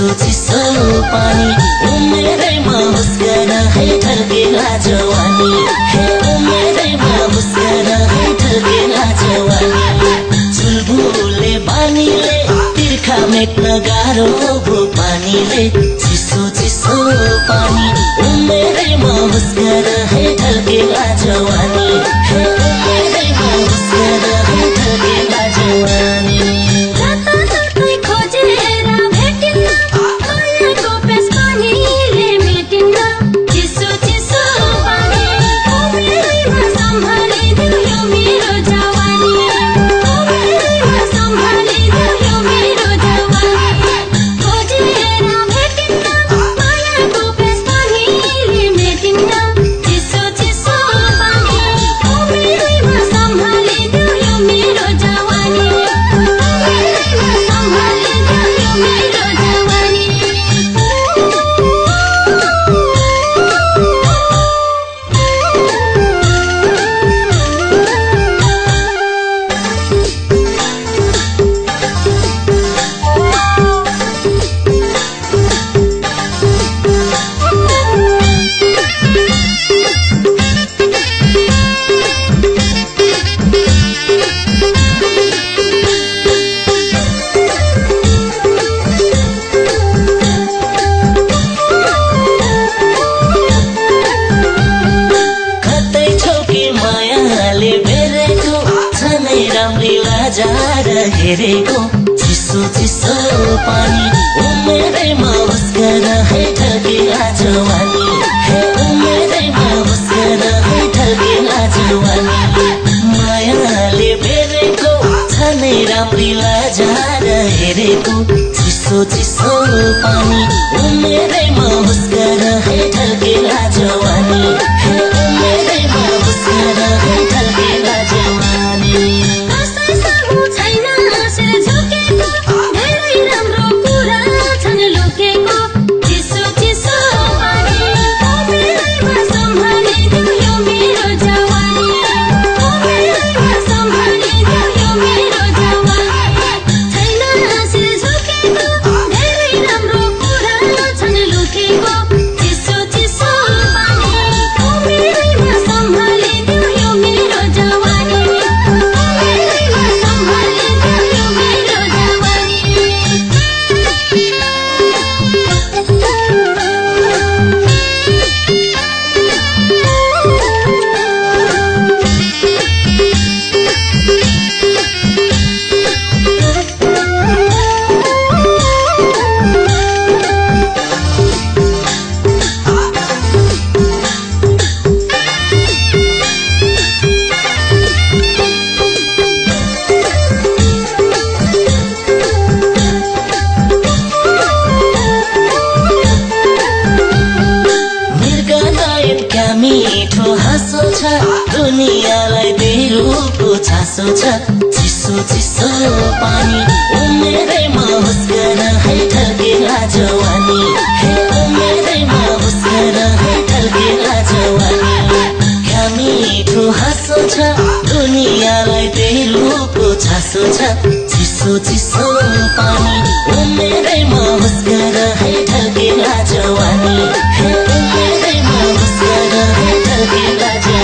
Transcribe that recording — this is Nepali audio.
चिसो चिसो पानी उमेरैमा मुस्कान है ढल्केला जवानी हे उमेरैमा मुस्कान है ढल्केला जवानी चुलबुले बानीले तिर्खा मेट्न गाह्रो भो पानीले चिसो चिसो पानी उमेरैमा मुस्कान है ढल्केला जवानी हे उमेरैमा मुस्कान है ढल्केला जवानी हेरेको चिसो चिसो पानी उमेरैमा मुस्कान है ढल्केला जवानी हे उमेरैमा मुस्कान है ढल्केला जवानी मायाले बेरेको छ नै राम्री लाजार हेरेको चिसो चिसो पानी उमेरैमा मुस्कान है ढल्केला जवानी हे उमेरैमा मुस्कान है ढल्केला जवानी मिठो हाँसो छ दुनियाँलाई बेरुको छासो छ चिसो चिसो पानी उमेरैमा मुस्कान है ढल्केला जवानी हे उमेरैमा मुस्कान है ढल्केला जवानी क्या मिठो हाँसो छ दुनियाँलाई बेरुको छासो छ चिसो चिसो पानी उमेरैमा मुस्कान है ढल्केला जवानी हे उमेरैमा मुस्कान है ढल्केला जवानी